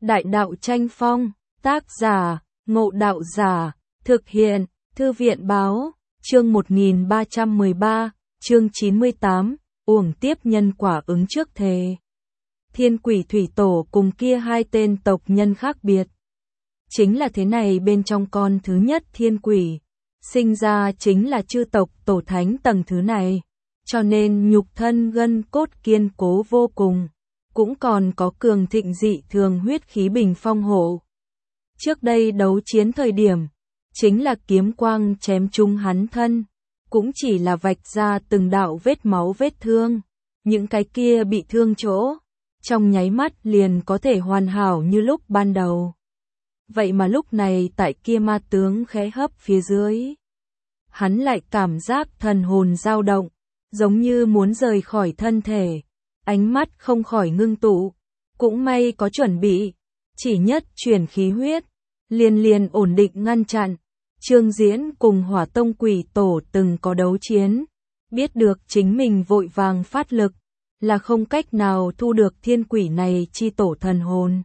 Đại đạo tranh phong, tác giả, Ngộ Đạo Giả, thực hiện, Thư viện báo, chương 1313, chương 98, uổng tiếp nhân quả ứng trước thề. Thiên Quỷ Thủy Tổ cùng kia hai tên tộc nhân khác biệt. Chính là thế này, bên trong con thứ nhất thiên quỷ, sinh ra chính là chư tộc tổ thánh tầng thứ này, cho nên nhục thân gân cốt kiên cố vô cùng, cũng còn có cường thịnh dị thường huyết khí bình phong hộ. Trước đây đấu chiến thời điểm, chính là kiếm quang chém trúng hắn thân, cũng chỉ là vạch ra từng đạo vết máu vết thương, những cái kia bị thương chỗ, trong nháy mắt liền có thể hoàn hảo như lúc ban đầu. Vậy mà lúc này tại kia ma tướng khẽ hấp phía dưới, hắn lại cảm giác thần hồn dao động, giống như muốn rời khỏi thân thể, ánh mắt không khỏi ngưng tụ, cũng may có chuẩn bị, chỉ nhất chuyển khí huyết, liền ổn định ngăn chặn. Trương Diễn cùng Hỏa Tông Quỷ Tổ từng có đấu chiến, biết được chính mình vội vàng phát lực, là không cách nào thu được thiên quỷ này chi tổ thần hồn.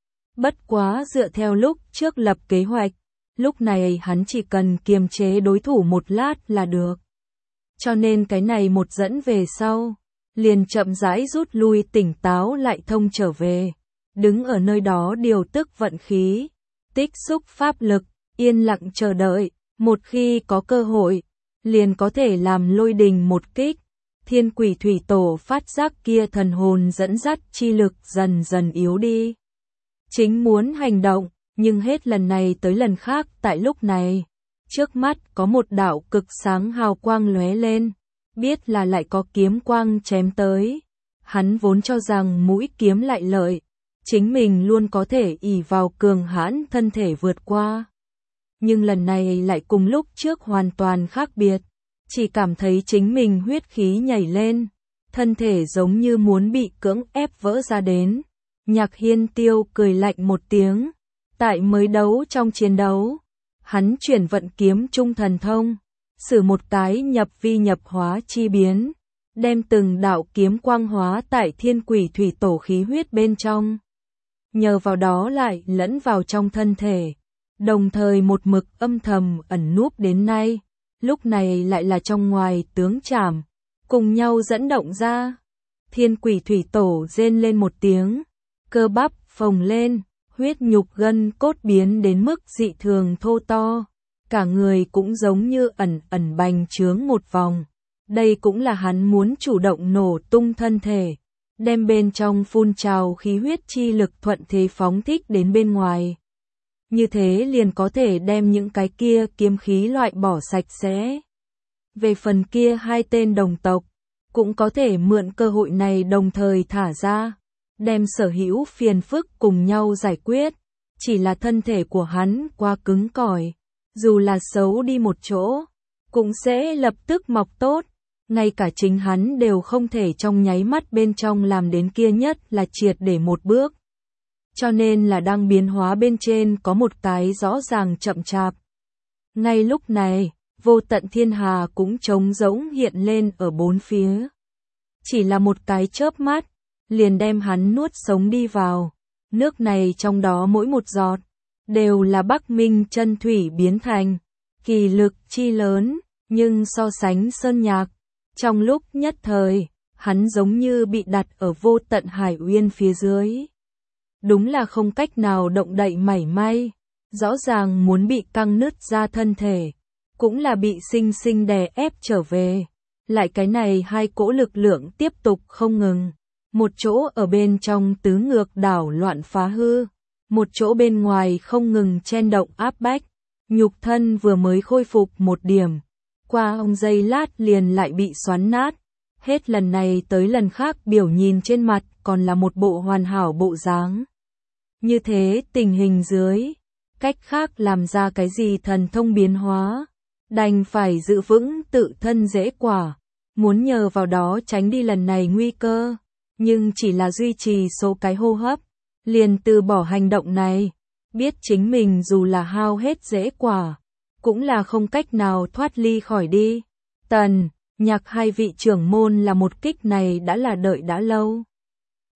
Bất quá dựa theo lúc trước lập kế hoạch, lúc này hắn chỉ cần kiềm chế đối thủ một lát là được. Cho nên cái này một dẫn về sau, liền chậm rãi rút lui, tỉnh táo lại thông trở về, đứng ở nơi đó điều tức vận khí, tích xúc pháp lực, yên lặng chờ đợi, một khi có cơ hội, liền có thể làm lôi đình một kích. Thiên Quỷ Thủy Tổ phát giác kia thần hồn dẫn dắt chi lực dần dần yếu đi. Chính muốn hành động, nhưng hết lần này tới lần khác tại lúc này, trước mắt có một đạo cực sáng hào quang lóe lên, biết là lại có kiếm quang chém tới. Hắn vốn cho rằng mũi kiếm lại lợi, chính mình luôn có thể ỷ vào cường hãn thân thể vượt qua. Nhưng lần này lại cùng lúc trước hoàn toàn khác biệt, chỉ cảm thấy chính mình huyết khí nhảy lên, thân thể giống như muốn bị cưỡng ép vỡ ra đến. Nhạc Hiên Tiêu cười lạnh một tiếng, tại mới đấu trong chiến đấu, hắn chuyển vận kiếm trung thần thông, sử một cái nhập vi nhập hóa chi biến, đem từng đạo kiếm quang hóa tại Thiên Quỷ Thủy Tổ khí huyết bên trong. Nhờ vào đó lại lẫn vào trong thân thể, đồng thời một mực âm thầm ẩn núp đến nay, lúc này lại là trong ngoài tướng chảm, cùng nhau dẫn động ra. Thiên Quỷ Thủy Tổ rên lên một tiếng, cơ bắp phồng lên, huyết nhục gân cốt biến đến mức dị thường thô to, cả người cũng giống như ẩn bành trướng một vòng. Đây cũng là hắn muốn chủ động nổ tung thân thể, đem bên trong phun trào khí huyết chi lực thuận thế phóng thích đến bên ngoài. Như thế liền có thể đem những cái kia kiếm khí loại bỏ sạch sẽ. Về phần kia hai tên đồng tộc, cũng có thể mượn cơ hội này đồng thời thả ra, đem sở hữu phiền phức cùng nhau giải quyết. Chỉ là thân thể của hắn quá cứng cỏi, dù là xấu đi một chỗ, cũng sẽ lập tức mọc tốt. Ngay cả chính hắn đều không thể trong nháy mắt bên trong làm đến kia nhất là triệt để một bước. Cho nên là đang biến hóa bên trên có một cái rõ ràng chậm chạp. Ngay lúc này, vô tận thiên hà cũng trống rỗng hiện lên ở bốn phía. Chỉ là một cái chớp mắt, liền đem hắn nuốt sống đi vào. Nước này trong đó mỗi một giọt, đều là Bắc Minh chân thủy biến thành, kỳ lực chi lớn, nhưng so sánh sơn nhạc. Trong lúc nhất thời, hắn giống như bị đặt ở vô tận hải uyên phía dưới. Đúng là không cách nào động đậy mảy may, rõ ràng muốn bị căng nứt ra thân thể, cũng là bị sinh sinh đè ép trở về. Lại cái này hai cỗ lực lượng tiếp tục không ngừng, một chỗ ở bên trong tứ ngược đảo loạn phá hư, một chỗ bên ngoài không ngừng chen động áp bách. Nhục thân vừa mới khôi phục một điểm, qua giây lát liền lại bị xoắn nát. Hết lần này tới lần khác biểu nhìn trên mặt còn là một bộ hoàn hảo bộ dáng. Như thế tình hình dưới, cách khác làm ra cái gì thần thông biến hóa, đành phải giữ vững tự thân dễ quả, muốn nhờ vào đó tránh đi lần này nguy cơ, nhưng chỉ là duy trì số cái hô hấp, liền từ bỏ hành động này, biết chính mình dù là hao hết dễ quả, cũng là không cách nào thoát ly khỏi đi. Tần, Nhạc hai vị trưởng môn là một kích này đã là đợi đã lâu.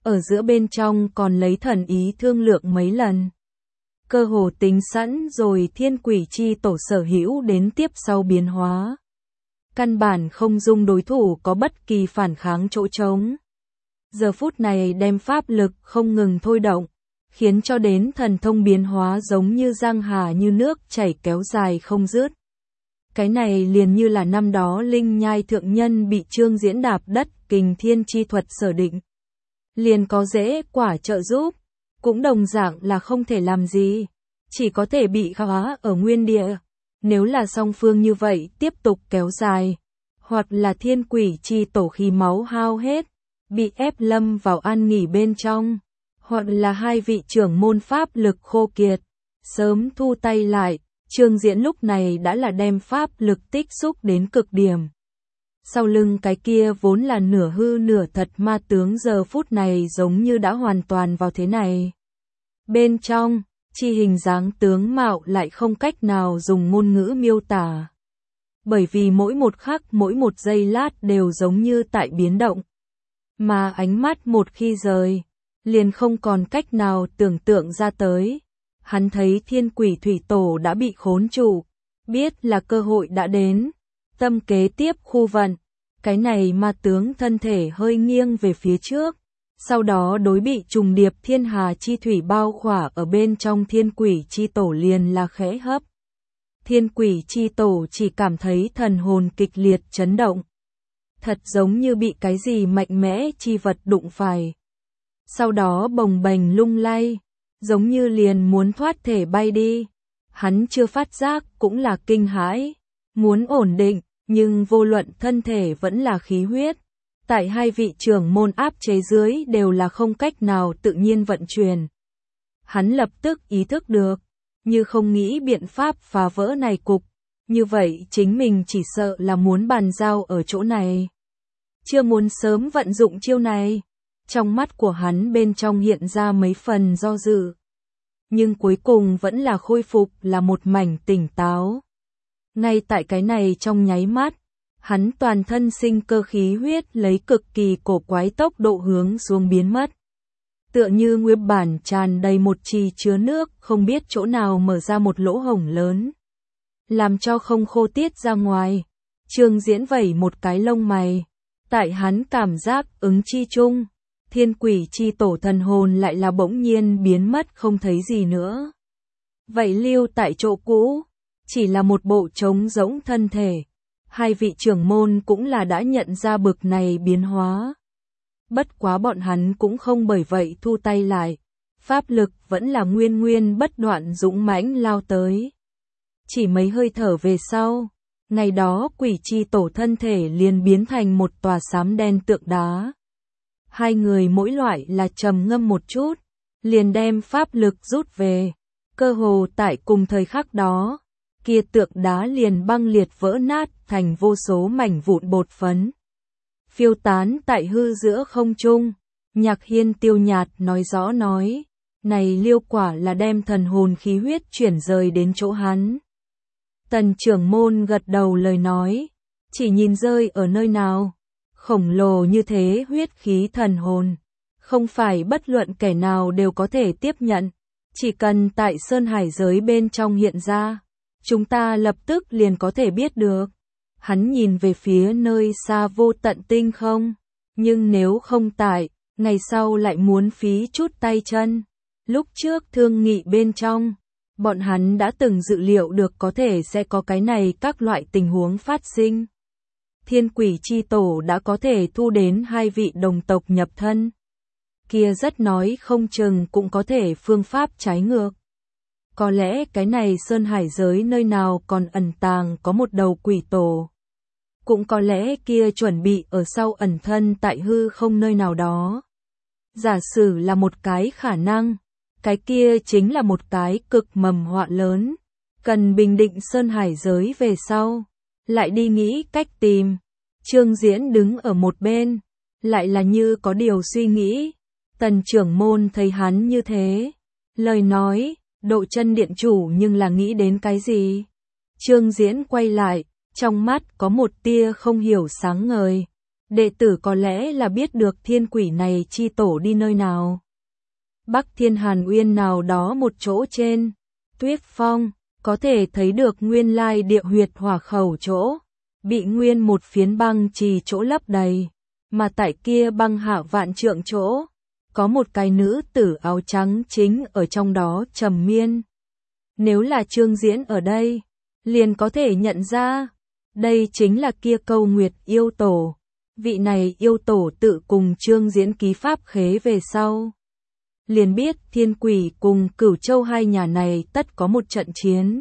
ở giữa bên trong còn lấy thần ý thương lượng mấy lần. Cơ hồ tính sẵn rồi Thiên Quỷ Chi Tổ sở hữu đến tiếp sau biến hóa. Căn bản không dung đối thủ có bất kỳ phản kháng chỗ trống. Giờ phút này đem pháp lực không ngừng thôi động, khiến cho đến thần thông biến hóa giống như giang hà như nước chảy kéo dài không dứt. Cái này liền như là năm đó Linh Nhai Thượng Nhân bị Trương Diễn đạp đất Kình Thiên Chi thuật sở định. Liền có dễ quả trợ giúp, cũng đồng dạng là không thể làm gì, chỉ có thể bị khóa ở nguyên địa. Nếu là song phương như vậy tiếp tục kéo dài, hoặc là Thiên Quỷ Chi Tổ khí máu hao hết, bị ép lâm vào an nghỉ bên trong, hoặc là hai vị trưởng môn pháp lực khô kiệt, sớm thu tay lại, Trương Diễn lúc này đã là đem pháp lực tích xúc đến cực điểm. Sau lưng cái kia vốn là nửa hư nửa thật ma tướng giờ phút này giống như đã hoàn toàn vào thế này. Bên trong, chi hình dáng tướng mạo lại không cách nào dùng ngôn ngữ miêu tả. Bởi vì mỗi một khắc mỗi một giây lát đều giống như tại biến động. Mà ánh mắt một khi rời, liền không còn cách nào tưởng tượng ra tới. Hắn thấy Thiên Quỷ Thủy Tổ đã bị khốn trụ, biết là cơ hội đã đến. Tâm kế tiếp khu vận, cái này ma tướng thân thể hơi nghiêng về phía trước. Sau đó đối bị trùng điệp thiên hà chi thủy bao khỏa ở bên trong Thiên Quỷ Chi Tổ liền là khẽ hấp. Thiên Quỷ Chi Tổ chỉ cảm thấy thần hồn kịch liệt chấn động. Thật giống như bị cái gì mạnh mẽ chi vật đụng phải. Sau đó bồng bềnh lung lay, giống như liền muốn thoát thể bay đi. Hắn chưa phát giác cũng là kinh hãi, muốn ổn định, nhưng vô luận thân thể vẫn là khí huyết. Tại hai vị trưởng môn áp chế dưới đều là không cách nào tự nhiên vận chuyển. Hắn lập tức ý thức được, như không nghĩ biện pháp phá vỡ này cục, như vậy chính mình chỉ sợ là muốn bàn giao ở chỗ này. Chưa muốn sớm vận dụng chiêu này, trong mắt của hắn bên trong hiện ra mấy phần do dự. Nhưng cuối cùng vẫn là khôi phục là một mảnh tỉnh táo. Ngay tại cái này trong nháy mắt, hắn toàn thân sinh cơ khí huyết lấy cực kỳ cổ quái tốc độ hướng xuống biến mất. Tựa như nguyên bản tràn đầy một trì chứa nước không biết chỗ nào mở ra một lỗ hổng lớn. Làm cho không khô tiết ra ngoài. Trương Diễn vẩy một cái lông mày. Tại hắn cảm giác ứng chi chung, Thiên Quỷ Chi Tổ thần hồn lại là bỗng nhiên biến mất không thấy gì nữa. Vậy lưu tại chỗ cũ, chỉ là một bộ trống rỗng thân thể. Hai vị trưởng môn cũng là đã nhận ra bực này biến hóa. Bất quá bọn hắn cũng không bởi vậy thu tay lại. Pháp lực vẫn là nguyên bất đoạn dũng mãnh lao tới. Chỉ mấy hơi thở về sau, ngày đó Quỷ Chi Tổ thân thể liền biến thành một tòa xám đen tượng đá. Hai người mỗi loại là trầm ngâm một chút, liền đem pháp lực rút về. Cơ hồ tại cùng thời khắc đó, kia tượng đá liền băng liệt vỡ nát thành vô số mảnh vụn bột phấn. Phiêu tán tại hư giữa không trung, Nhạc Hiên tiêu nhạt nói rõ nói, này liêu quả là đem thần hồn khí huyết chuyển rời đến chỗ hắn. Tần trưởng môn gật đầu lời nói, chỉ nhìn rơi ở nơi nào, khổng lồ như thế huyết khí thần hồn, không phải bất luận kẻ nào đều có thể tiếp nhận, chỉ cần tại sơn hải giới bên trong hiện ra, chúng ta lập tức liền có thể biết được. Hắn nhìn về phía nơi xa vô tận tinh không, nhưng nếu không tại, ngày sau lại muốn phí chút tay chân. Lúc trước thương nghị bên trong, bọn hắn đã từng dự liệu được có thể sẽ có cái này các loại tình huống phát sinh. Thiên Quỷ Chi Tổ đã có thể thu đến hai vị đồng tộc nhập thân. Kia rất nói không chừng cũng có thể phương pháp trái ngược. Có lẽ cái này sơn hải giới nơi nào còn ẩn tàng có một đầu quỷ tổ. Cũng có lẽ kia chuẩn bị ở sau ẩn thân tại hư không nơi nào đó. Giả sử là một cái khả năng, cái kia chính là một cái cực mầm họa lớn. Cần bình định sơn hải giới về sau, lại đi nghĩ cách tìm. Trương Diễn đứng ở một bên, lại là như có điều suy nghĩ. Tần trưởng môn thấy hắn như thế, lời nói, Độ Chân điện chủ nhưng là nghĩ đến cái gì? Trương Diễn quay lại, trong mắt có một tia không hiểu sáng ngời. đệ tử có lẽ là biết được thiên quỷ này chi tổ đi nơi nào. Bắc Thiên Hàn Uyên nào đó một chỗ trên Tuyết Phong, có thể thấy được nguyên lai địa huyệt hỏa khẩu chỗ, bị nguyên một phiến băng trì chỗ lấp đầy, mà tại kia băng hạ vạn trượng chỗ, có một cái nữ tử áo trắng chính ở trong đó trầm miên. Nếu là Trương Diễn ở đây, liền có thể nhận ra, đây chính là kia Câu Nguyệt yêu tổ. Vị này yêu tổ tự cùng Trương Diễn ký pháp khế về sau. Liền biết thiên quỷ cùng Cửu Châu hai nhà này tất có một trận chiến.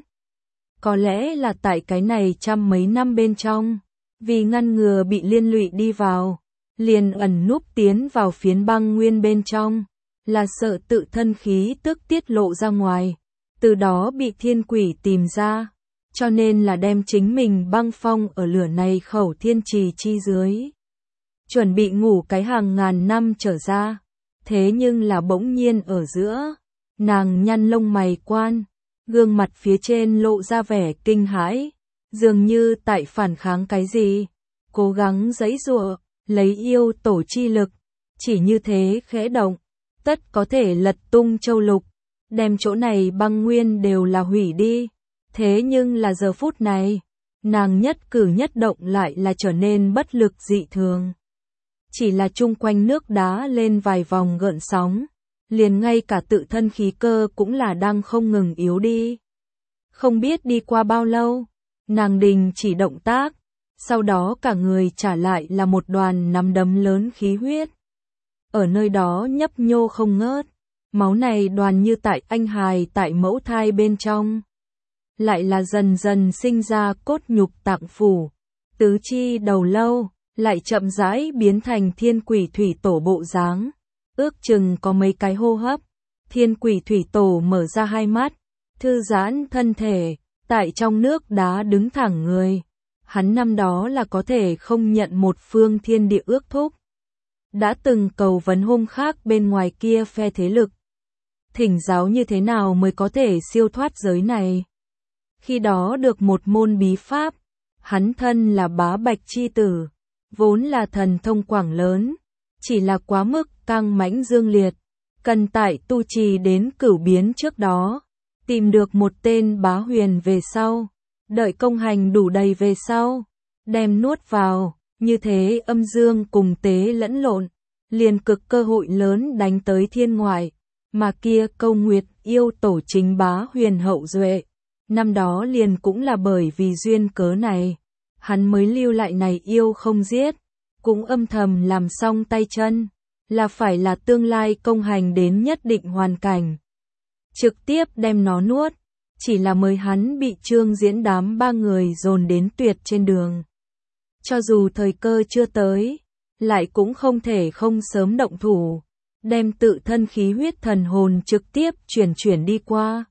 Có lẽ là tại cái này trăm mấy năm bên trong, vì ngăn ngừa bị liên lụy đi vào, liền ẩn núp tiến vào phiến băng nguyên bên trong, là sợ tự thân khí tức tiết lộ ra ngoài, từ đó bị thiên quỷ tìm ra, cho nên là đem chính mình băng phong ở lửa này khẩu thiên trì chi dưới. Chuẩn bị ngủ cái hàng ngàn năm trở ra, thế nhưng là bỗng nhiên ở giữa, nàng nhăn lông mày quan, gương mặt phía trên lộ ra vẻ kinh hãi, dường như tại phản kháng cái gì, cố gắng giãy giụa, lấy yêu tổ chi lực, chỉ như thế khẽ động, tất có thể lật tung châu lục, đem chỗ này băng nguyên đều là hủy đi. Thế nhưng là giờ phút này, nàng nhất cử nhất động lại là trở nên bất lực dị thường. Chỉ là chung quanh nước đá lên vài vòng gợn sóng, liền ngay cả tự thân khí cơ cũng là đang không ngừng yếu đi. Không biết đi qua bao lâu, nàng đình chỉ động tác, sau đó cả người trả lại là một đoàn nắm đấm lớn khí huyết. Ở nơi đó nhấp nhô không ngớt, máu này đoàn như tại anh hài tại mẫu thai bên trong. Lại là dần dần sinh ra cốt nhục tạng phủ, tứ chi đầu lâu, lại chậm rãi biến thành thiên quỷ thủy tổ bộ dáng. Ước chừng có mấy cái hô hấp, thiên quỷ thủy tổ mở ra hai mắt, thư giãn thân thể, tại trong nước đá đứng thẳng người. Hắn năm đó là có thể không nhận một phương thiên địa ước thúc. Đã từng cầu vấn hôm khác bên ngoài kia phe thế lực. Thỉnh giáo như thế nào mới có thể siêu thoát giới này. Khi đó được một môn bí pháp, hắn thân là bá bạch chi tử, vốn là thần thông quảng lớn, chỉ là quá mức căng mãnh dương liệt, cần tại tu trì đến cửu biến trước đó, tìm được một tên bá huyền về sau, đợi công hành đủ đầy về sau, đem nuốt vào, như thế âm dương cùng tế lẫn lộn, liền cực cơ hội lớn đánh tới thiên ngoại, mà kia Câu Nguyệt yêu tổ chính bá huyền hậu duệ. Năm đó liền cũng là bởi vì duyên cớ này, hắn mới lưu lại này yêu không giết, cũng âm thầm làm xong tay chân, là phải là tương lai công hành đến nhất định hoàn cảnh. Trực tiếp đem nó nuốt, chỉ là mới hắn bị Trương Diễn đám ba người dồn đến tuyệt trên đường. Cho dù thời cơ chưa tới, lại cũng không thể không sớm động thủ, đem tự thân khí huyết thần hồn trực tiếp chuyển đi qua.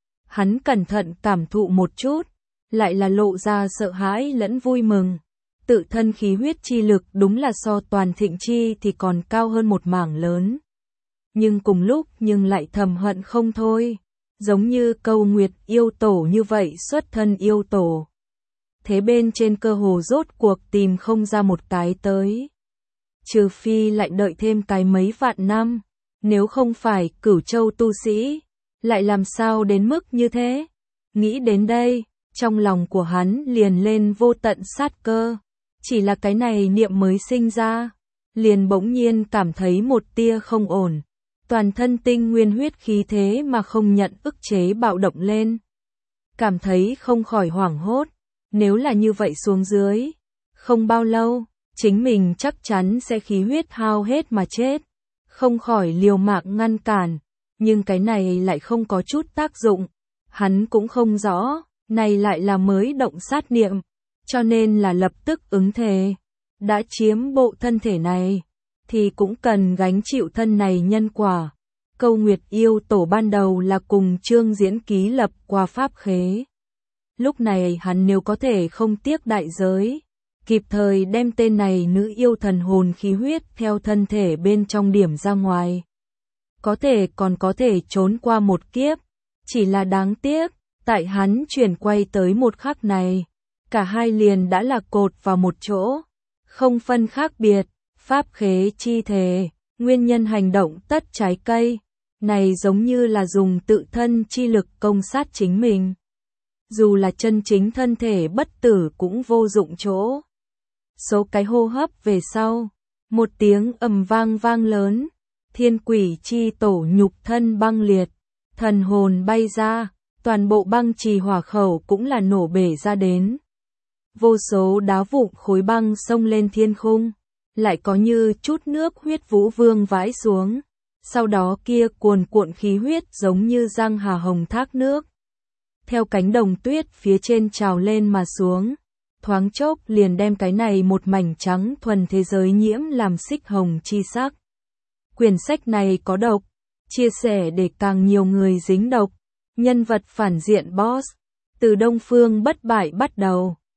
Hắn cẩn thận cảm thụ một chút, lại là lộ ra sợ hãi lẫn vui mừng. Tự thân khí huyết chi lực đúng là so toàn thịnh chi thì còn cao hơn một mảng lớn. Nhưng cùng lúc lại thầm hận không thôi, giống như Câu Nguyệt yêu tổ như vậy xuất thân yêu tổ. Thế bên trên cơ hồ rốt cuộc tìm không ra một cái tới. Trừ phi lại đợi thêm cái mấy vạn năm, nếu không phải Cửu Châu tu sĩ, lại làm sao đến mức như thế? Nghĩ đến đây, trong lòng của hắn liền lên vô tận sát cơ. Chỉ là cái này niệm mới sinh ra, liền bỗng nhiên cảm thấy một tia không ổn. Toàn thân tinh nguyên huyết khí thế mà không nhận ức chế bạo động lên. Cảm thấy không khỏi hoảng hốt, nếu là như vậy xuống dưới, không bao lâu, chính mình chắc chắn sẽ khí huyết hao hết mà chết. Không khỏi liều mạng ngăn cản, nhưng cái này lại không có chút tác dụng. Hắn cũng không rõ, này lại là mới động sát niệm, cho nên là lập tức ứng thề. Đã chiếm bộ thân thể này, thì cũng cần gánh chịu thân này nhân quả. Câu Nguyệt yêu tổ ban đầu là cùng Trương Diễn ký lập qua pháp khế. Lúc này hắn nếu có thể không tiếc đại giới, kịp thời đem tên này nữ yêu thần hồn khí huyết theo thân thể bên trong điểm ra ngoài. Có thể còn có thể trốn qua một kiếp, chỉ là đáng tiếc, tại hắn chuyển quay tới một khắc này, cả hai liền đã là cột vào một chỗ, không phân khác biệt, pháp khế chi thể, nguyên nhân hành động tất trái cây, này giống như là dùng tự thân chi lực công sát chính mình. Dù là chân chính thân thể bất tử cũng vô dụng chỗ. Số cái hô hấp về sau, một tiếng ầm vang vang lớn, thiên quỷ chi tổ nhục thân băng liệt, thần hồn bay ra, toàn bộ băng trì hỏa khẩu cũng là nổ bể ra đến. Vô số đá vụn khối băng xông lên thiên khung, lại có như chút nước huyết vũ vương vãi xuống, sau đó kia cuồn cuộn khí huyết giống như giang hà hồng thác nước. Theo cánh đồng tuyết phía trên trào lên mà xuống, thoáng chốc liền đem cái này một mảnh trắng thuần thế giới nhiễm làm xích hồng chi sắc. Quyển sách này có độc, chia sẻ để càng nhiều người dính độc, nhân vật phản diện boss, từ Đông Phương bất bại bắt đầu.